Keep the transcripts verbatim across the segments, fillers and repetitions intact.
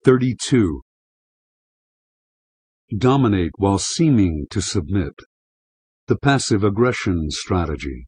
thirty-two. Dominate while seeming to submit. The passive aggression strategy.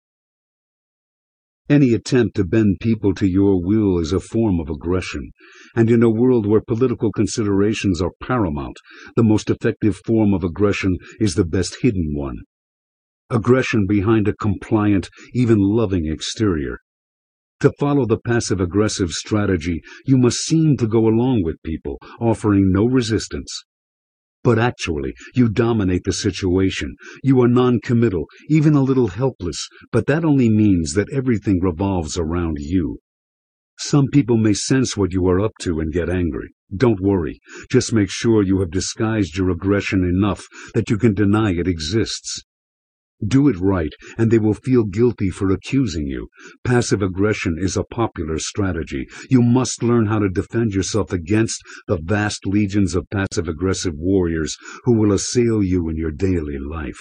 Any attempt to bend people to your will is a form of aggression, and in a world where political considerations are paramount, the most effective form of aggression is the best hidden one. Aggression behind a compliant, even loving exterior. To follow the passive-aggressive strategy, you must seem to go along with people, offering no resistance. But actually, you dominate the situation. You are non-committal, even a little helpless, but that only means that everything revolves around you. Some people may sense what you are up to and get angry. Don't worry. Just make sure you have disguised your aggression enough that you can deny it exists. Do it right, and they will feel guilty for accusing you. Passive aggression is a popular strategy. You must learn how to defend yourself against the vast legions of passive-aggressive warriors who will assail you in your daily life.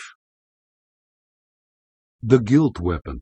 The Guilt Weapon.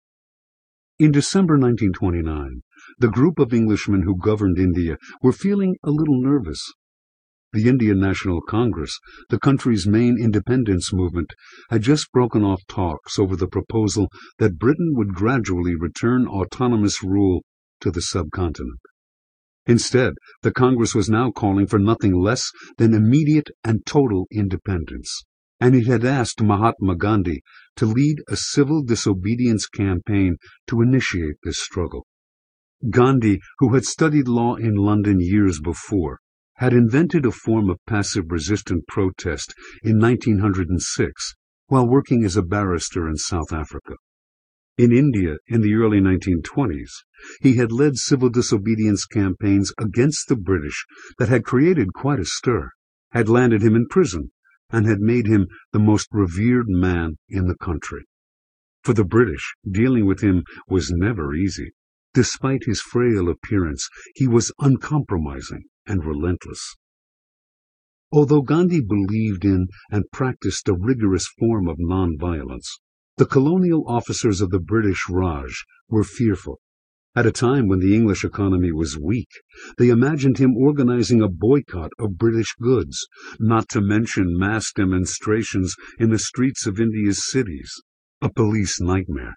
In December nineteen twenty-nine, the group of Englishmen who governed India were feeling a little nervous. The Indian National Congress, the country's main independence movement, had just broken off talks over the proposal that Britain would gradually return autonomous rule to the subcontinent. Instead, the Congress was now calling for nothing less than immediate and total independence, and it had asked Mahatma Gandhi to lead a civil disobedience campaign to initiate this struggle. Gandhi, who had studied law in London years before, had invented a form of passive resistant protest in nineteen oh six while working as a barrister in South Africa. In India, in the early nineteen twenties, he had led civil disobedience campaigns against the British that had created quite a stir, had landed him in prison, and had made him the most revered man in the country. For the British, dealing with him was never easy. Despite his frail appearance, he was uncompromising and relentless. Although Gandhi believed in and practiced a rigorous form of nonviolence, the colonial officers of the British Raj were fearful. At a time when the English economy was weak, they imagined him organizing a boycott of British goods, not to mention mass demonstrations in the streets of India's cities, a police nightmare.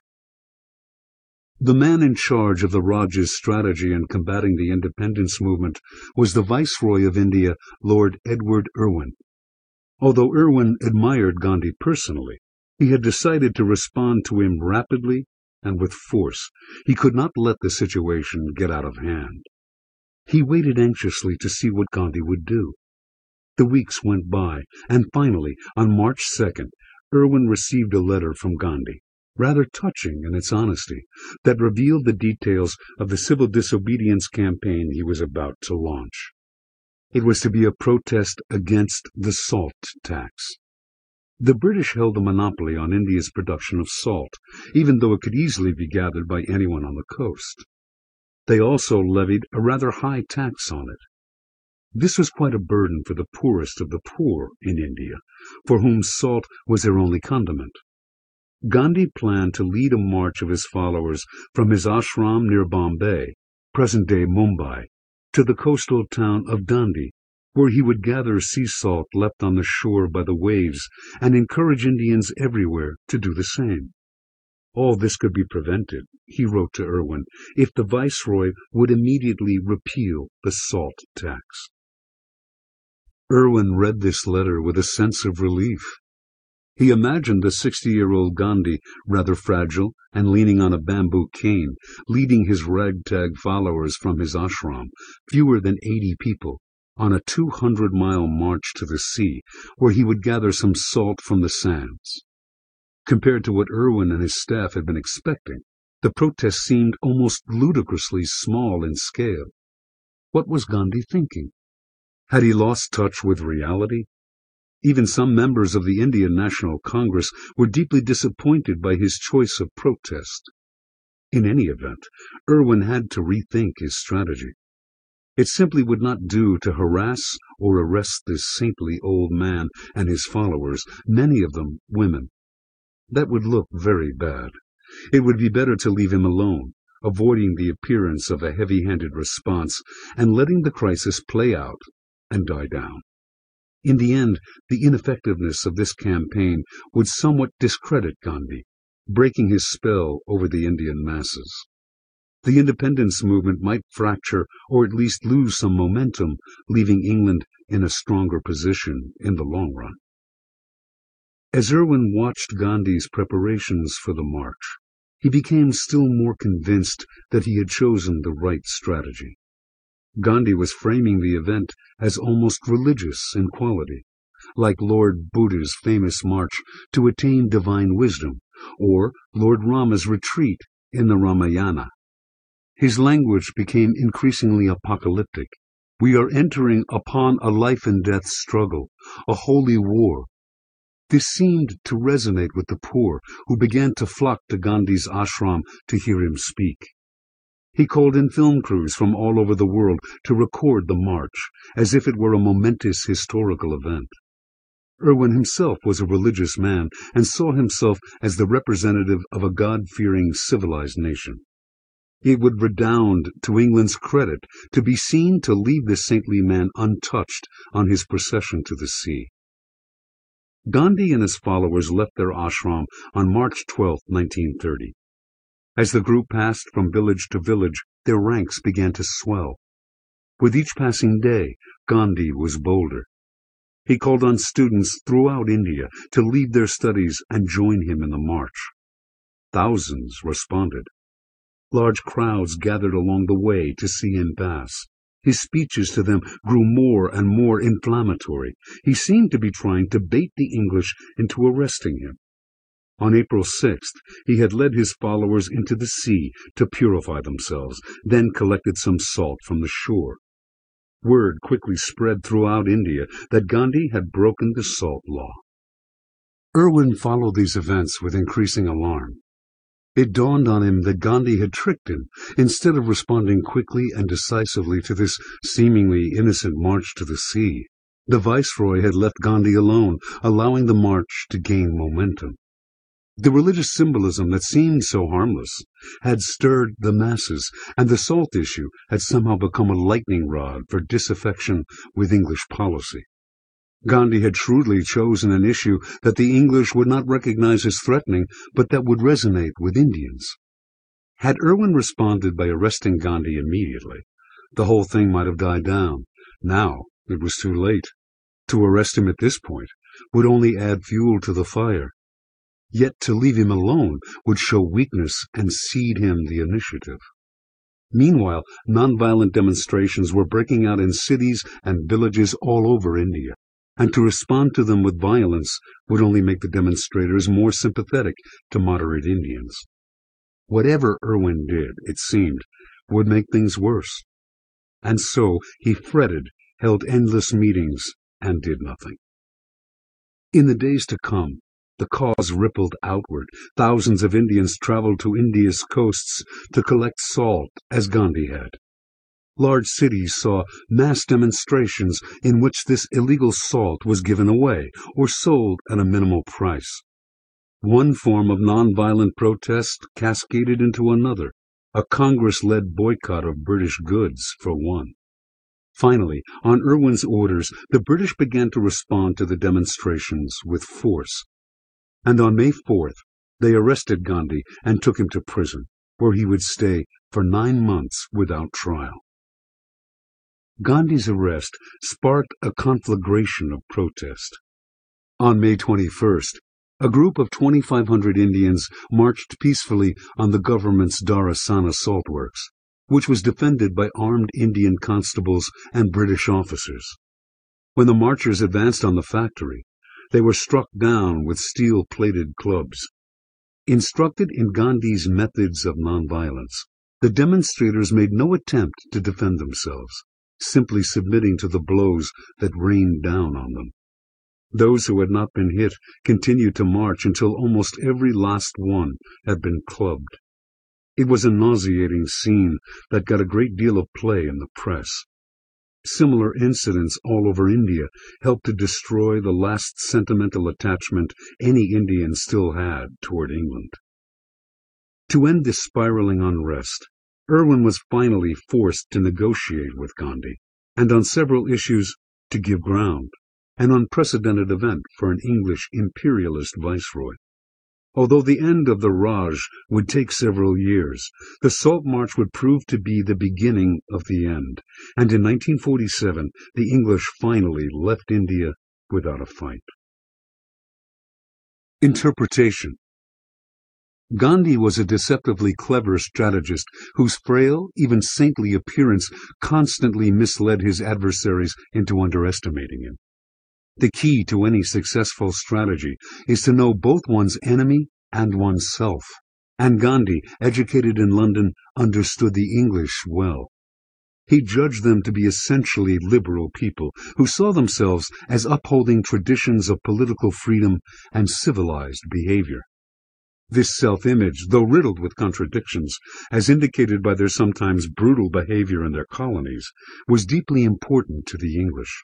The man in charge of the Raj's strategy in combating the independence movement was the Viceroy of India, Lord Edward Irwin. Although Irwin admired Gandhi personally, he had decided to respond to him rapidly and with force. He could not let the situation get out of hand. He waited anxiously to see what Gandhi would do. The weeks went by, and finally, on March second, Irwin received a letter from Gandhi, rather touching in its honesty, that revealed the details of the civil disobedience campaign he was about to launch. It was to be a protest against the salt tax. The British held a monopoly on India's production of salt, even though it could easily be gathered by anyone on the coast. They also levied a rather high tax on it. This was quite a burden for the poorest of the poor in India, for whom salt was their only condiment. Gandhi planned to lead a march of his followers from his ashram near Bombay, present-day Mumbai, to the coastal town of Dandi, where he would gather sea salt left on the shore by the waves and encourage Indians everywhere to do the same. All this could be prevented, he wrote to Irwin, if the Viceroy would immediately repeal the salt tax. Irwin read this letter with a sense of relief. He imagined the sixty-year-old Gandhi, rather fragile and leaning on a bamboo cane, leading his ragtag followers from his ashram, fewer than eighty people, on a two hundred mile march to the sea, where he would gather some salt from the sands. Compared to what Irwin and his staff had been expecting, the protest seemed almost ludicrously small in scale. What was Gandhi thinking? Had he lost touch with reality? Even some members of the Indian National Congress were deeply disappointed by his choice of protest. In any event, Irwin had to rethink his strategy. It simply would not do to harass or arrest this saintly old man and his followers, many of them women. That would look very bad. It would be better to leave him alone, avoiding the appearance of a heavy-handed response and letting the crisis play out and die down. In the end, the ineffectiveness of this campaign would somewhat discredit Gandhi, breaking his spell over the Indian masses. The independence movement might fracture or at least lose some momentum, leaving England in a stronger position in the long run. As Irwin watched Gandhi's preparations for the march, he became still more convinced that he had chosen the right strategy. Gandhi was framing the event as almost religious in quality, like Lord Buddha's famous march to attain divine wisdom, or Lord Rama's retreat in the Ramayana. His language became increasingly apocalyptic. We are entering upon a life-and-death struggle, a holy war. This seemed to resonate with the poor, who began to flock to Gandhi's ashram to hear him speak. He called in film crews from all over the world to record the march, as if it were a momentous historical event. Irwin himself was a religious man and saw himself as the representative of a God-fearing, civilized nation. It would redound to England's credit to be seen to leave this saintly man untouched on his procession to the sea. Gandhi and his followers left their ashram on March twelfth, nineteen thirty. As the group passed from village to village, their ranks began to swell. With each passing day, Gandhi was bolder. He called on students throughout India to leave their studies and join him in the march. Thousands responded. Large crowds gathered along the way to see him pass. His speeches to them grew more and more inflammatory. He seemed to be trying to bait the English into arresting him. On April sixth, he had led his followers into the sea to purify themselves, then collected some salt from the shore. Word quickly spread throughout India that Gandhi had broken the salt law. Irwin followed these events with increasing alarm. It dawned on him that Gandhi had tricked him. Instead of responding quickly and decisively to this seemingly innocent march to the sea, the viceroy had left Gandhi alone, allowing the march to gain momentum. The religious symbolism that seemed so harmless had stirred the masses, and the salt issue had somehow become a lightning rod for disaffection with English policy. Gandhi had shrewdly chosen an issue that the English would not recognize as threatening, but that would resonate with Indians. Had Irwin responded by arresting Gandhi immediately, the whole thing might have died down. Now it was too late. To arrest him at this point would only add fuel to the fire. Yet to leave him alone would show weakness and cede him the initiative. Meanwhile, nonviolent demonstrations were breaking out in cities and villages all over India, and to respond to them with violence would only make the demonstrators more sympathetic to moderate Indians. Whatever Irwin did, it seemed, would make things worse. And so he fretted, held endless meetings, and did nothing. In the days to come, the cause rippled outward. Thousands of Indians traveled to India's coasts to collect salt, as Gandhi had. Large cities saw mass demonstrations in which this illegal salt was given away or sold at a minimal price. One form of nonviolent protest cascaded into another, a Congress-led boycott of British goods, for one. Finally, on Irwin's orders, the British began to respond to the demonstrations with force. And on May fourth, they arrested Gandhi and took him to prison, where he would stay for nine months without trial. Gandhi's arrest sparked a conflagration of protest. On May twenty-first, a group of twenty-five hundred Indians marched peacefully on the government's Dharasana salt works, which was defended by armed Indian constables and British officers. When the marchers advanced on the factory, they were struck down with steel-plated clubs. Instructed in Gandhi's methods of nonviolence, the demonstrators made no attempt to defend themselves, simply submitting to the blows that rained down on them. Those who had not been hit continued to march until almost every last one had been clubbed. It was a nauseating scene that got a great deal of play in the press. Similar incidents all over India helped to destroy the last sentimental attachment any Indian still had toward England. To end this spiraling unrest, Irwin was finally forced to negotiate with Gandhi, and on several issues to give ground, an unprecedented event for an English imperialist viceroy. Although the end of the Raj would take several years, the Salt March would prove to be the beginning of the end, and in nineteen forty-seven the English finally left India without a fight. Interpretation. Gandhi was a deceptively clever strategist whose frail, even saintly appearance constantly misled his adversaries into underestimating him. The key to any successful strategy is to know both one's enemy and oneself, and Gandhi, educated in London, understood the English well. He judged them to be essentially liberal people who saw themselves as upholding traditions of political freedom and civilized behavior. This self-image, though riddled with contradictions, as indicated by their sometimes brutal behavior in their colonies, was deeply important to the English.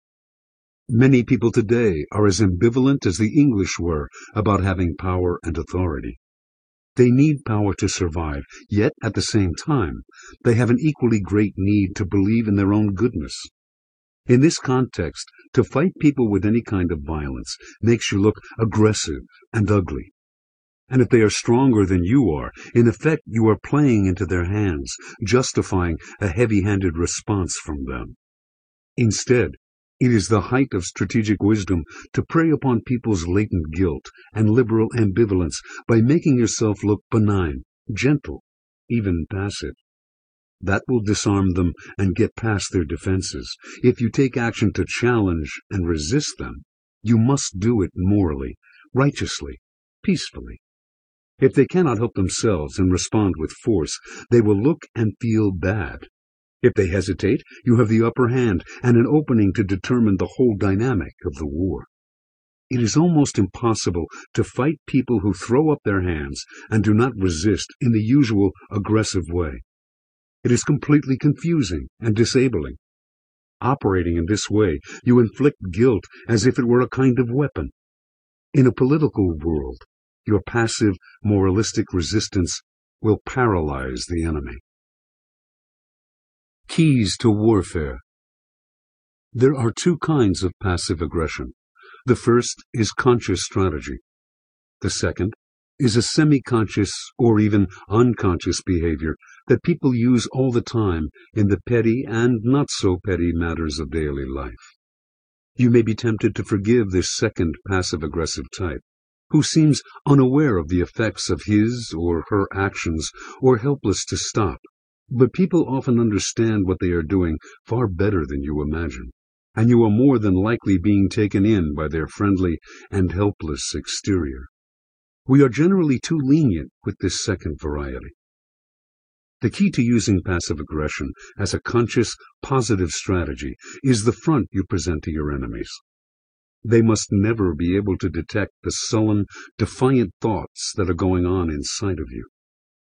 Many people today are as ambivalent as the English were about having power and authority. They need power to survive, yet at the same time, they have an equally great need to believe in their own goodness. In this context, to fight people with any kind of violence makes you look aggressive and ugly. And if they are stronger than you are, in effect you are playing into their hands, justifying a heavy-handed response from them. Instead, it is the height of strategic wisdom to prey upon people's latent guilt and liberal ambivalence by making yourself look benign, gentle, even passive. That will disarm them and get past their defenses. If you take action to challenge and resist them, you must do it morally, righteously, peacefully. If they cannot help themselves and respond with force, they will look and feel bad. If they hesitate, you have the upper hand and an opening to determine the whole dynamic of the war. It is almost impossible to fight people who throw up their hands and do not resist in the usual aggressive way. It is completely confusing and disabling. Operating in this way, you inflict guilt as if it were a kind of weapon. In a political world, your passive, moralistic resistance will paralyze the enemy. Keys to warfare. There are two kinds of passive aggression. The first is conscious strategy. The second is a semi-conscious or even unconscious behavior that people use all the time in the petty and not-so-petty matters of daily life. You may be tempted to forgive this second passive-aggressive type, who seems unaware of the effects of his or her actions or helpless to stop. But people often understand what they are doing far better than you imagine, and you are more than likely being taken in by their friendly and helpless exterior. We are generally too lenient with this second variety. The key to using passive aggression as a conscious, positive strategy is the front you present to your enemies. They must never be able to detect the sullen, defiant thoughts that are going on inside of you.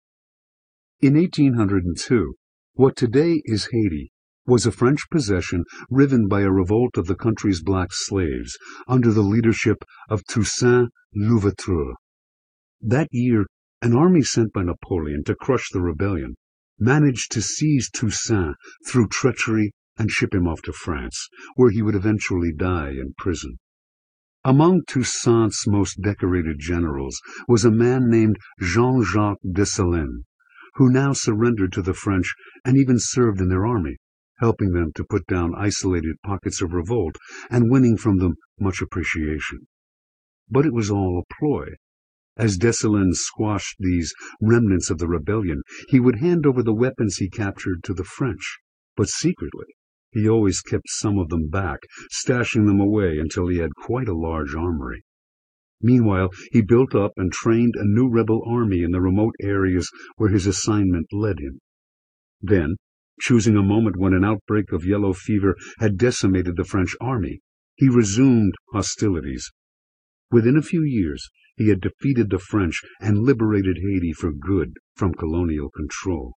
In eighteen hundred two, what today is Haiti was a French possession riven by a revolt of the country's black slaves under the leadership of Toussaint Louverture. That year, an army sent by Napoleon to crush the rebellion managed to seize Toussaint through treachery and ship him off to France, where he would eventually die in prison. Among Toussaint's most decorated generals was a man named Jean-Jacques Dessalines, who now surrendered to the French and even served in their army, helping them to put down isolated pockets of revolt and winning from them much appreciation. But it was all a ploy. As Dessalines squashed these remnants of the rebellion, he would hand over the weapons he captured to the French, but secretly he always kept some of them back, stashing them away until he had quite a large armory. Meanwhile, he built up and trained a new rebel army in the remote areas where his assignment led him. Then, choosing a moment when an outbreak of yellow fever had decimated the French army, he resumed hostilities. Within a few years, he had defeated the French and liberated Haiti for good from colonial control.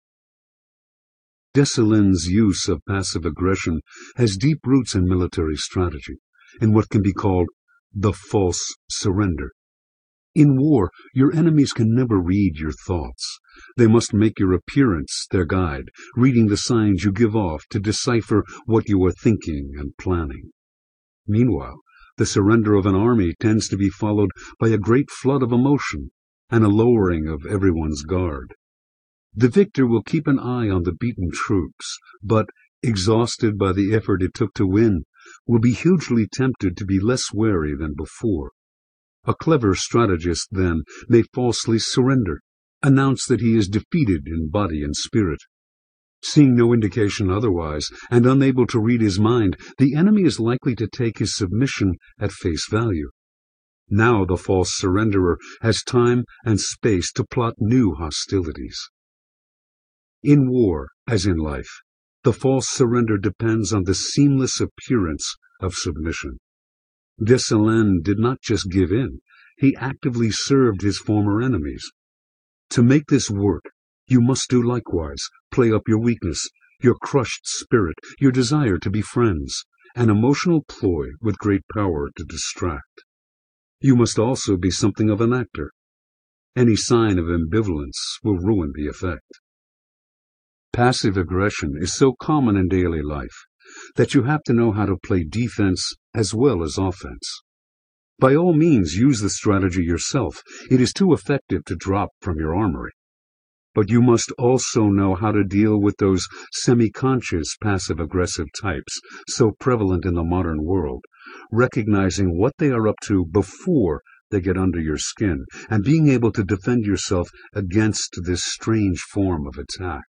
Dessalines' use of passive aggression has deep roots in military strategy, in what can be called the false surrender. In war, your enemies can never read your thoughts. They must make your appearance their guide, reading the signs you give off to decipher what you are thinking and planning. Meanwhile, the surrender of an army tends to be followed by a great flood of emotion and a lowering of everyone's guard. The victor will keep an eye on the beaten troops, but, exhausted by the effort it took to win, will be hugely tempted to be less wary than before. A clever strategist, then, may falsely surrender, announce that he is defeated in body and spirit. Seeing no indication otherwise, and unable to read his mind, the enemy is likely to take his submission at face value. Now the false surrenderer has time and space to plot new hostilities. In war, as in life, the false surrender depends on the seamless appearance of submission. Dessalines did not just give in, he actively served his former enemies. To make this work, you must do likewise, play up your weakness, your crushed spirit, your desire to be friends, an emotional ploy with great power to distract. You must also be something of an actor. Any sign of ambivalence will ruin the effect. Passive aggression is so common in daily life that you have to know how to play defense as well as offense. By all means, use the strategy yourself. It is too effective to drop from your armory. But you must also know how to deal with those semi-conscious passive-aggressive types so prevalent in the modern world, recognizing what they are up to before they get under your skin, and being able to defend yourself against this strange form of attack.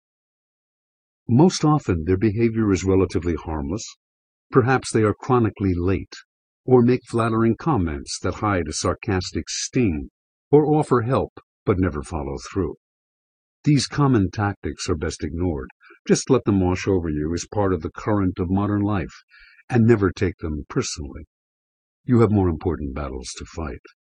Most often their behavior is relatively harmless. Perhaps they are chronically late, or make flattering comments that hide a sarcastic sting, or offer help but never follow through. These common tactics are best ignored. Just let them wash over you as part of the current of modern life, and never take them personally. You have more important battles to fight.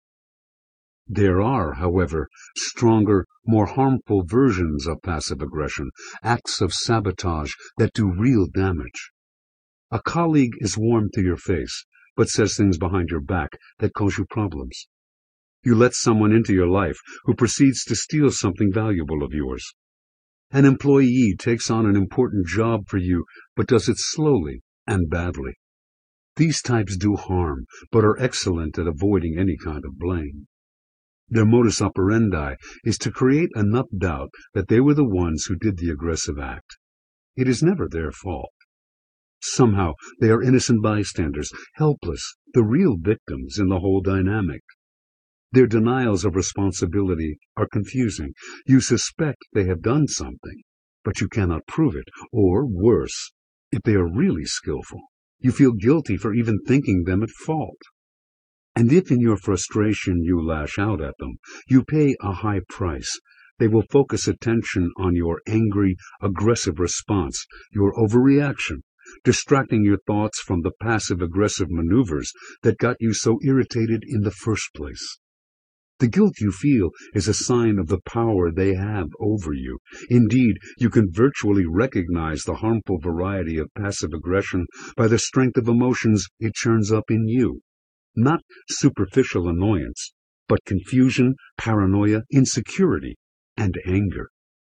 There are, however, stronger, more harmful versions of passive aggression, acts of sabotage that do real damage. A colleague is warm to your face, but says things behind your back that cause you problems. You let someone into your life who proceeds to steal something valuable of yours. An employee takes on an important job for you, but does it slowly and badly. These types do harm, but are excellent at avoiding any kind of blame. Their modus operandi is to create enough doubt that they were the ones who did the aggressive act. It is never their fault. Somehow they are innocent bystanders, helpless, the real victims in the whole dynamic. Their denials of responsibility are confusing. You suspect they have done something, but you cannot prove it, or worse, if they are really skillful, you feel guilty for even thinking them at fault. And if in your frustration you lash out at them, you pay a high price. They will focus attention on your angry, aggressive response, your overreaction, distracting your thoughts from the passive-aggressive maneuvers that got you so irritated in the first place. The guilt you feel is a sign of the power they have over you. Indeed, you can virtually recognize the harmful variety of passive aggression by the strength of emotions it churns up in you. Not superficial annoyance, but confusion, paranoia, insecurity, and anger.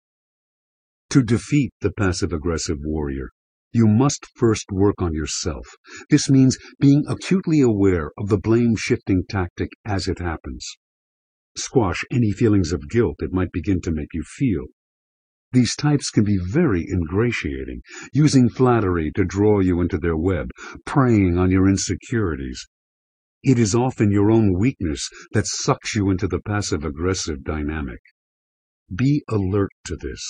To defeat the passive-aggressive warrior, you must first work on yourself. This means being acutely aware of the blame-shifting tactic as it happens. Squash any feelings of guilt it might begin to make you feel. These types can be very ingratiating, using flattery to draw you into their web, preying on your insecurities. It is often your own weakness that sucks you into the passive-aggressive dynamic. Be alert to this.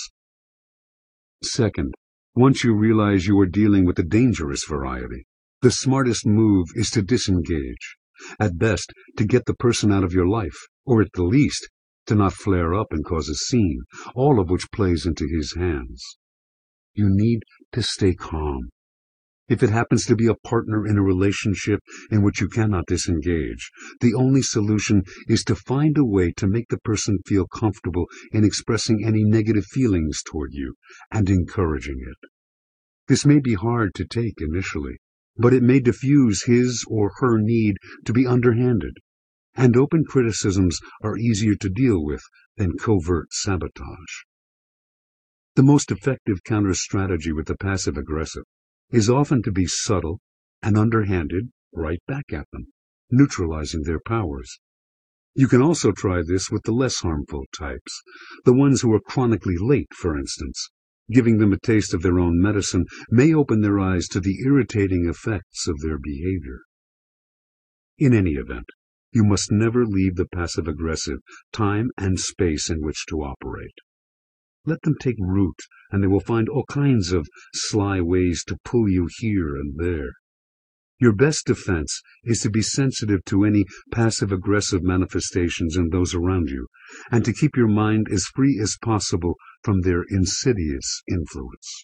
Second, once you realize you are dealing with the dangerous variety, the smartest move is to disengage. At best, to get the person out of your life, or at the least, to not flare up and cause a scene, all of which plays into his hands. You need to stay calm. If it happens to be a partner in a relationship in which you cannot disengage, the only solution is to find a way to make the person feel comfortable in expressing any negative feelings toward you and encouraging it. This may be hard to take initially, but it may diffuse his or her need to be underhanded. and open criticisms are easier to deal with than covert sabotage. The most effective counter-strategy with the passive-aggressive is often to be subtle and underhanded right back at them, neutralizing their powers. You can also try this with the less harmful types, the ones who are chronically late, for instance. Giving them a taste of their own medicine may open their eyes to the irritating effects of their behavior. In any event, you must never leave the passive-aggressive time and space in which to operate. Let them take root, and they will find all kinds of sly ways to pull you here and there. Your best defense is to be sensitive to any passive-aggressive manifestations in those around you, and to keep your mind as free as possible from their insidious influence.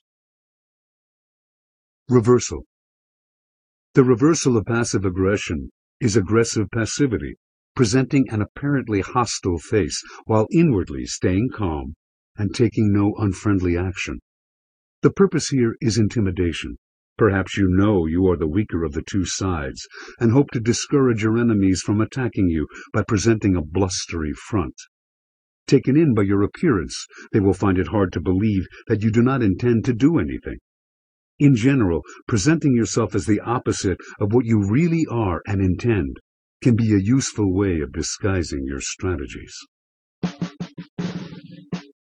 Reversal. The reversal of passive aggression is aggressive passivity, presenting an apparently hostile face while inwardly staying calm and taking no unfriendly action. The purpose here is intimidation. Perhaps you know you are the weaker of the two sides, and hope to discourage your enemies from attacking you by presenting a blustery front. Taken in by your appearance, they will find it hard to believe that you do not intend to do anything. In general, presenting yourself as the opposite of what you really are and intend can be a useful way of disguising your strategies.